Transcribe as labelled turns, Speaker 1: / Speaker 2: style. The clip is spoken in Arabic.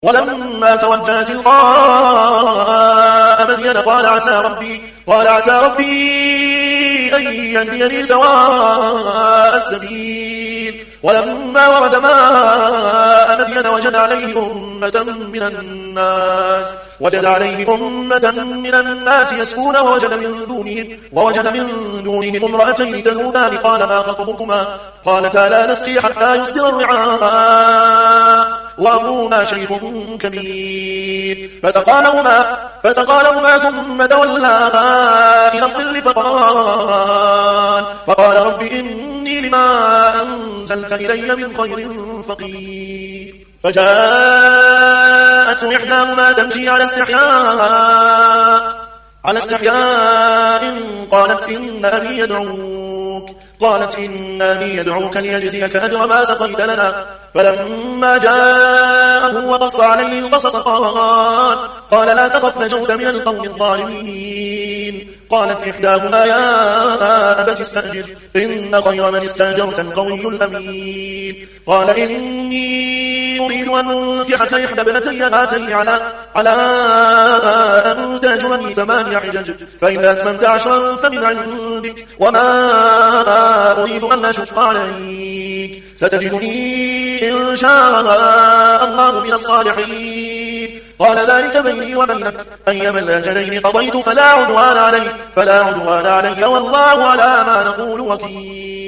Speaker 1: ولما توجه تلقاء مدين قال عسى ربي أن يهديني سواء السبيل. ولما ورد ماء مدين وجد عليه أمة من الناس يسكون ووجد من دونهم امرأتين تذودان قال ما خطبكما قالتا لا نسقي حتى يصدر الرعاء وأبونا شيخ كبير فسقى لهما ثم تولى إلى الظل فقال رب إني لما أنزلت إلي من خير فقير. فجاءت إحداهما تمشي على استحياء قالت إن أبي يدعوك ليجزيك أجر ما سقيت لنا. فلما جاءه وقص عليه القصص قال لا تخف نجوت من القوم الظالمين. قالت إحداهما يا أبت استأجر إن خير من استأجرت القوي الأمين. قال إني أريد أن أنكحك إحدى ابنتي هاتين على أن تأجرني 8 حجج فإن أتممت 10 فمن عندك وما أريد أن أشق عليك ستجدني إن شاء الله من الصالحين. قال ذلك بيني وبينك أيما الأجلين قضيت فلا عدوان علي والله على ما نقول وكيل.